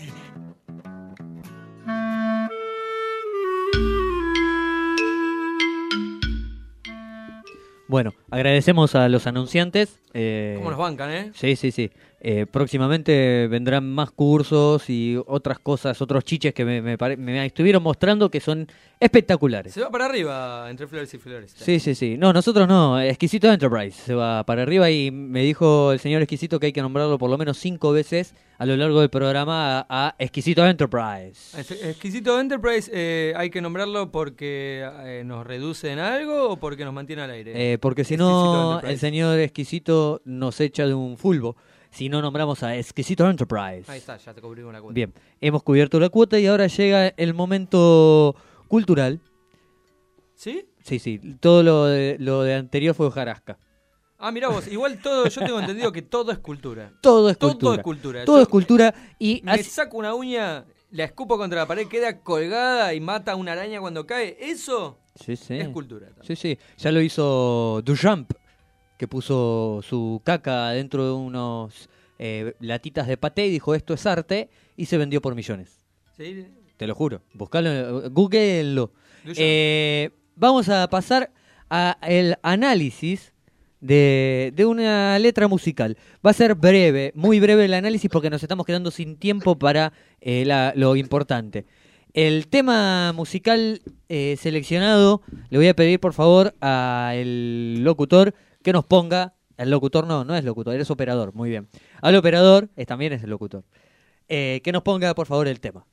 Bueno, agradecemos a los anunciantes. Eh, ¿Cómo nos bancan, eh? Sí, sí, sí. Eh, próximamente vendrán más cursos y otras cosas, otros chiches que me, me, pare- me estuvieron mostrando que son espectaculares. Se va para arriba entre flores y flores. Sí, sí, sí. No, nosotros no. Exquisito Enterprise se va para arriba y me dijo el señor Exquisito que hay que nombrarlo por lo menos cinco veces a lo largo del programa a, a Exquisito Enterprise. Ex- Exquisito Enterprise, eh, hay que nombrarlo porque eh, nos reduce en algo o porque nos mantiene al aire. Eh, porque si Exquisito no, Enterprise. el señor Exquisito nos echa de un fulbo. Si no nombramos a Exquisito Enterprise. Ahí está, ya te cubrimos la cuota. Bien, hemos cubierto la cuota y ahora llega el momento cultural. ¿Sí? Sí, sí. Todo lo de, lo de anterior fue hojarasca. Ah, mirá vos, igual todo, yo tengo entendido que todo es cultura. Todo es Todo cultura. es cultura. Todo Yo, es cultura y Me así- saco una uña, la escupo contra la pared, queda colgada y mata a una araña cuando cae. Eso sí, sí. es cultura. Sí, sí. Ya lo hizo Duchamp, que puso su caca dentro de unos eh, latitas de paté y dijo esto es arte y se vendió por millones. ¿Sí? Te lo juro. Buscalo, googleenlo. Duchamp. Eh, vamos a pasar al análisis de, de una letra musical. Va a ser breve, muy breve el análisis porque nos estamos quedando sin tiempo para eh, la- lo importante. El tema musical eh, seleccionado, le voy a pedir por favor al locutor que nos ponga, el locutor no, no es locutor, eres operador, muy bien. Al operador, es, también es el locutor, eh, que nos ponga por favor el tema.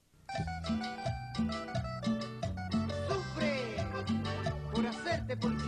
Sufre por hacerte policía.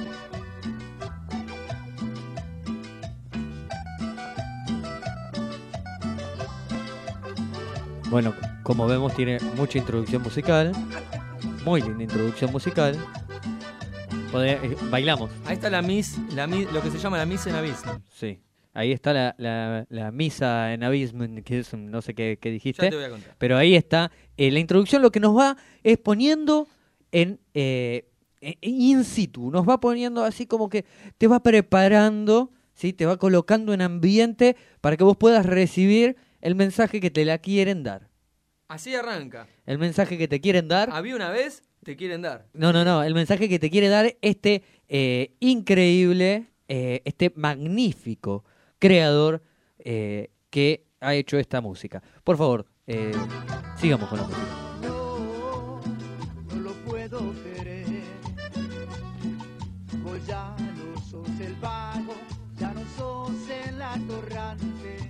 Bueno, como vemos tiene mucha introducción musical, muy linda introducción musical. Podría- eh, bailamos. Ahí está la Miss, la Miss, lo que se llama la Miss en Abismo. Sí, ahí está la, la, la misa en abismo, que es un- no sé qué, qué dijiste. Ya te voy a contar. Pero ahí está. Eh, la introducción lo que nos va es poniendo en eh, en- in situ, nos va poniendo así como que te va preparando, ¿sí? Te va colocando en ambiente para que vos puedas recibir el mensaje que te la quieren dar. Así arranca. El mensaje que te quieren dar. Había una vez, te quieren dar. No, no, no. El mensaje que te quiere dar este eh, increíble eh, este magnífico creador eh, que ha hecho esta música. Por favor, eh, sigamos con la música. No, no lo puedo querer. Vos ya no sos el vago, ya no sos el atorrante.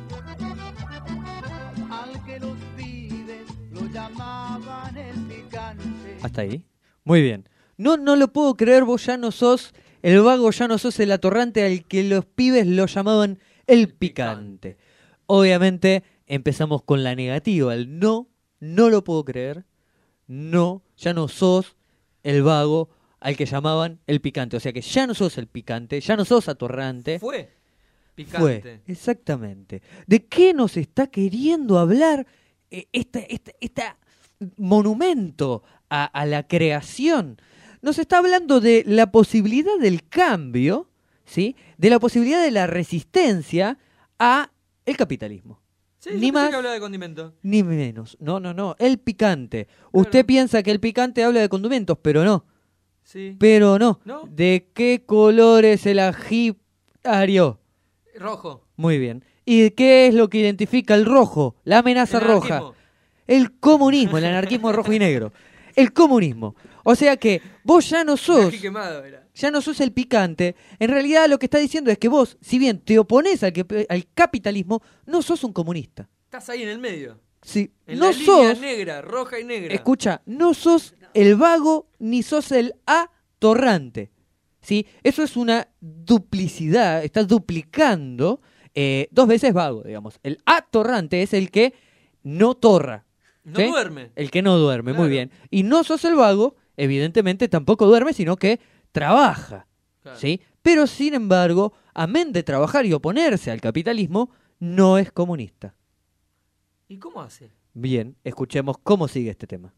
Al que los pibes lo llamaban el picante. Hasta ahí. Muy bien. No, no lo puedo creer, vos ya no sos el vago, ya no sos el atorrante al que los pibes lo llamaban el picante. Obviamente empezamos con la negativa, el no, no lo puedo creer, no, ya no sos el vago al que llamaban el picante. O sea que ya no sos el picante, ya no sos atorrante. Fue picante. Fue, exactamente. ¿De qué nos está queriendo hablar eh, este, este, este monumento a, a la creación? Nos está hablando de la posibilidad del cambio, ¿sí? De la posibilidad de la resistencia a el capitalismo. Sí, Ni yo pensé más que hablaba de condimento. ni menos. No, no, no. El picante. Usted piensa que el picante habla de condimentos, pero no. Sí. Pero no. ¿No? ¿De qué color es el ají ario? Rojo. Muy bien. ¿Y qué es lo que identifica el rojo? La amenaza El roja. anarquismo. El comunismo, el anarquismo rojo y negro. El comunismo. O sea que vos ya no sos, Ají quemado era. ya no sos el picante. En realidad lo que está diciendo es que vos, si bien te oponés al, que- al capitalismo, no sos un comunista. Estás ahí en el medio. Sí, En no la línea sos, negra, roja y negra. escucha, no sos el vago ni sos el atorrante. ¿Sí? Eso es una duplicidad, estás duplicando eh, dos veces vago, digamos. El atorrante es el que no torra. No ¿sí? duerme. El que no duerme, Claro. muy bien. Y no sos el vago, evidentemente tampoco duerme, sino que trabaja. Claro. ¿Sí? Pero sin embargo, amén de trabajar y oponerse al capitalismo, no es comunista. ¿Y cómo hace? Bien, escuchemos cómo sigue este tema.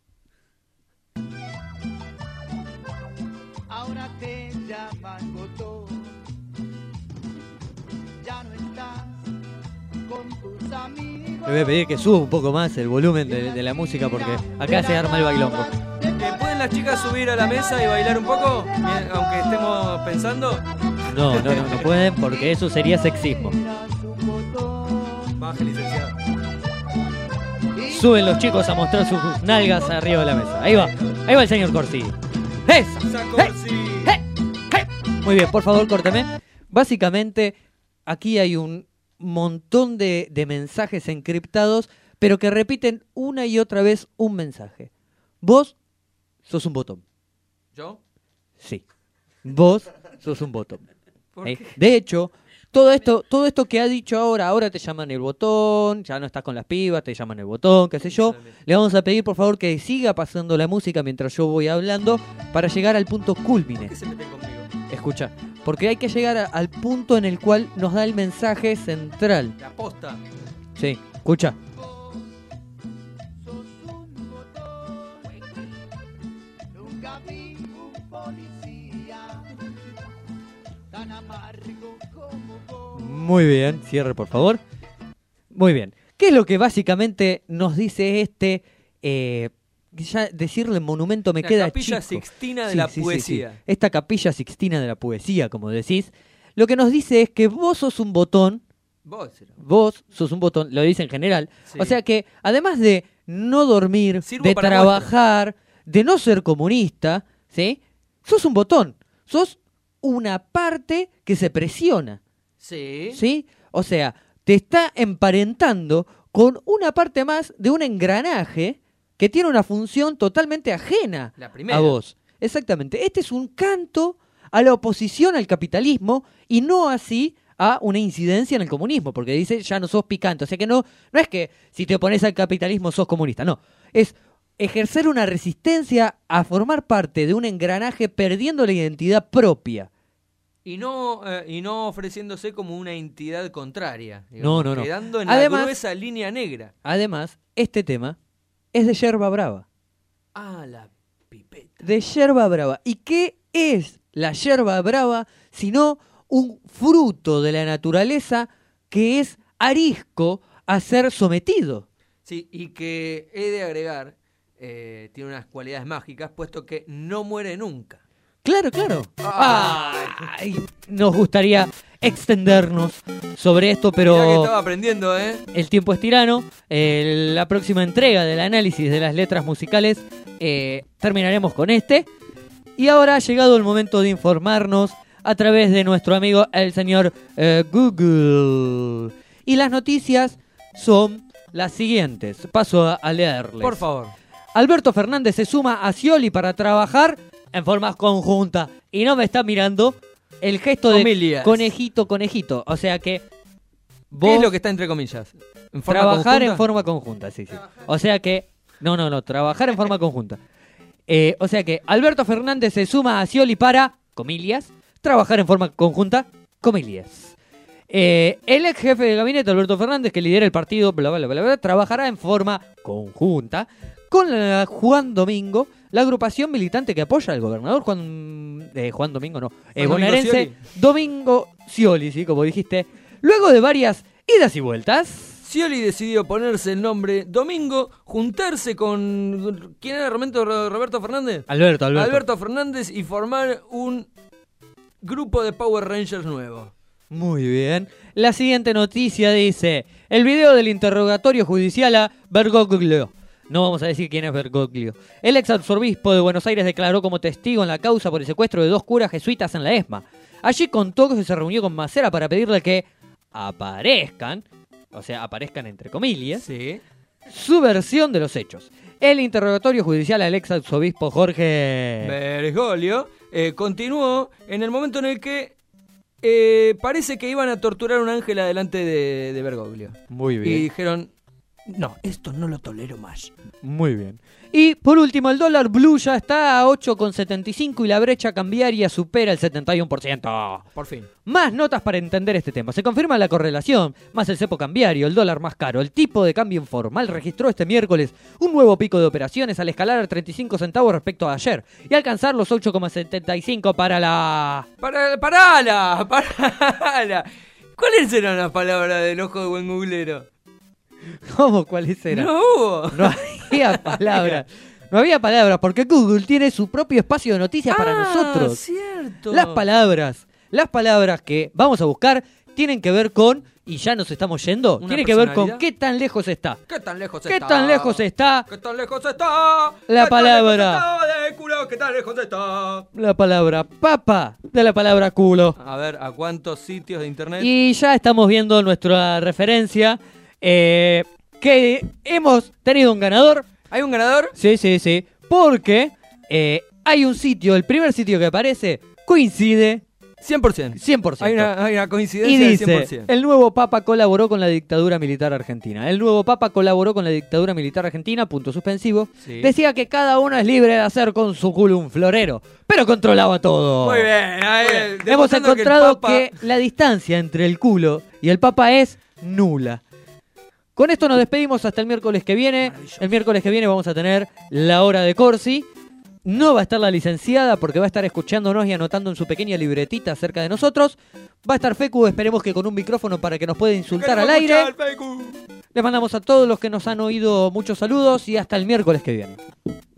Ahora te llaman botón. Ya no estás con tus amigos. Le voy a pedir que suba un poco más el volumen de, de la música porque acá se arma el bailongo. Eh, ¿Pueden las chicas subir a la mesa y bailar un poco? Bien, aunque estemos pensando. No, no, no, no pueden porque eso sería sexismo. Baje, licenciado. Suben los chicos a mostrar sus nalgas arriba de la mesa. Ahí va, ahí va el señor Corsi. ¡Esa! ¡Eh! ¡Eh! ¡Eh! Muy bien, por favor, córtame. Básicamente, aquí hay un montón de, de mensajes encriptados, pero que repiten una y otra vez un mensaje. Vos sos un botón. ¿Yo? Sí. Vos sos un botón. ¿Por ¿Eh? qué? De hecho, todo esto, todo esto que ha dicho ahora, ahora te llaman el botón, ya no estás con las pibas, te llaman el botón, qué sé yo. Le vamos a pedir por favor que siga pasando la música mientras yo voy hablando para llegar al punto culmine. ¿Qué se meten conmigo? Escucha, porque hay que llegar a- al punto en el cual nos da el mensaje central. La posta. Sí, escucha. Nunca vi un policía tan amargo como vos. Muy bien, cierre por favor. Muy bien. ¿Qué es lo que básicamente nos dice este... eh, ya decirle monumento me La queda Capilla chico. Sixtina de la poesía. Esta capilla sixtina de la poesía, como decís, lo que nos dice es que vos sos un botón, Vos, era. vos sos un botón, lo dice en general, Sí. o sea que además de no dormir, Sirvo de para trabajar, de no ser comunista, ¿sí? Sos un botón, sos una parte que se presiona, Sí. ¿sí? O sea, te está emparentando con una parte más de un engranaje que tiene una función totalmente ajena La primera. a vos. Exactamente. Este es un canto a la oposición al capitalismo y no así a una incidencia en el comunismo, porque dice ya no sos picante. O sea que no, no es que si te opones al capitalismo sos comunista, no. Es ejercer una resistencia a formar parte de un engranaje perdiendo la identidad propia. Y no, eh, y no ofreciéndose como una entidad contraria. No, no, no. Quedando en Además- la gruesa línea negra. Además, este tema es de Yerba Brava. Ah, la pipeta. De yerba brava. ¿Y qué es la yerba brava sino un fruto de la naturaleza que es arisco a ser sometido? Sí, y que he de agregar, eh, tiene unas cualidades mágicas, puesto que no muere nunca. Claro, claro. Ay, nos gustaría extendernos sobre esto, pero Mirá que estaba aprendiendo, ¿eh? el tiempo es tirano. Eh, la próxima entrega del análisis de las letras musicales eh, terminaremos con este. Y ahora ha llegado el momento de informarnos a través de nuestro amigo el señor eh, Google. Y las noticias son las siguientes. Paso a, a leerles. Por favor. Alberto Fernández se suma a Scioli para trabajar en forma conjunta. Y no me está mirando el gesto Comillas. de conejito, conejito. O sea que vos ¿Qué es lo que está entre comillas? ¿En forma trabajar conjunta? en forma conjunta, sí, sí. O sea que... No, no, no. Trabajar en forma conjunta. Eh, o sea que Alberto Fernández se suma a Scioli para, comillas, trabajar en forma conjunta, comillas. Eh, el ex jefe de gabinete, Alberto Fernández, que lidera el partido, bla, bla, bla, bla, trabajará en forma conjunta con la Juan Domingo, la agrupación militante que apoya al gobernador Juan... Eh, Juan Domingo, no. Eh, Juan Domingo bonaerense Scioli. Domingo Scioli, sí, como dijiste. Luego de varias idas y vueltas... Scioli decidió ponerse el nombre Domingo, juntarse con... ¿Quién era Roberto, Roberto Fernández? Alberto, Alberto. Alberto Fernández y formar un grupo de Power Rangers nuevo. Muy bien. La siguiente noticia dice: el video del interrogatorio judicial a Bergoglio. No vamos a decir quién es Bergoglio. El ex arzobispo de Buenos Aires declaró como testigo en la causa por el secuestro de dos curas jesuitas en la ESMA. Allí contó que se reunió con Macera para pedirle que aparezcan, o sea, aparezcan entre comillas, Sí. su versión de los hechos. El interrogatorio judicial al ex arzobispo Jorge... Bergoglio eh, continuó en el momento en el que eh, parece que iban a torturar a un ángel adelante de, de Bergoglio. Muy Y bien. dijeron, no, esto no lo tolero más. Muy bien. Y por último, el dólar blue ya está a ocho con setenta y cinco y la brecha cambiaria supera el setenta y uno por ciento. Por fin. Más notas para entender este tema. Se confirma la correlación, más el cepo cambiario, el dólar más caro. El tipo de cambio informal registró este miércoles un nuevo pico de operaciones al escalar a treinta y cinco centavos respecto a ayer y alcanzar los ocho con setenta y cinco para la... Para, parala, parala. ¿Cuáles eran las palabras del ojo de buen googlero? ¿Cómo? ¿Cuáles eran? No hubo. No había palabras. No había palabras porque Google tiene su propio espacio de noticias para Ah, nosotros. cierto. Las palabras, las palabras que vamos a buscar tienen que ver con, y ya nos estamos yendo, Una tienen que ver con personalidad. qué tan lejos está. ¿Qué tan lejos ¿Qué está? tan lejos está ¿Qué tan lejos está? La ¿Qué palabra. tan lejos está de culo? ¿Qué tan lejos está? la palabra papa de la palabra culo? A ver, ¿a cuántos sitios de internet? Y ya estamos viendo nuestra referencia, eh, que hemos tenido un ganador. ¿Hay un ganador? Sí, sí, sí. Porque eh, hay un sitio, el primer sitio que aparece, coincide cien por ciento. cien por ciento. Hay una, hay una coincidencia Y del dice, cien por ciento. el nuevo Papa colaboró con la dictadura militar argentina. El nuevo Papa colaboró con la dictadura militar argentina, punto suspensivo. Sí. Decía que cada uno es libre de hacer con su culo un florero, pero controlaba todo. Muy bien. ahí, Hemos demostrando que el encontrado Papa- que, la distancia entre el culo y el Papa es nula. Con esto nos despedimos hasta el miércoles que viene. El miércoles que viene vamos a tener la hora de Corsi. No va a estar la licenciada porque va a estar escuchándonos y anotando en su pequeña libretita acerca de nosotros. Va a estar Fecu, esperemos que con un micrófono para que nos pueda insultar al aire. Queremos escuchar, Fecu. Les mandamos a todos los que nos han oído muchos saludos y hasta el miércoles que viene.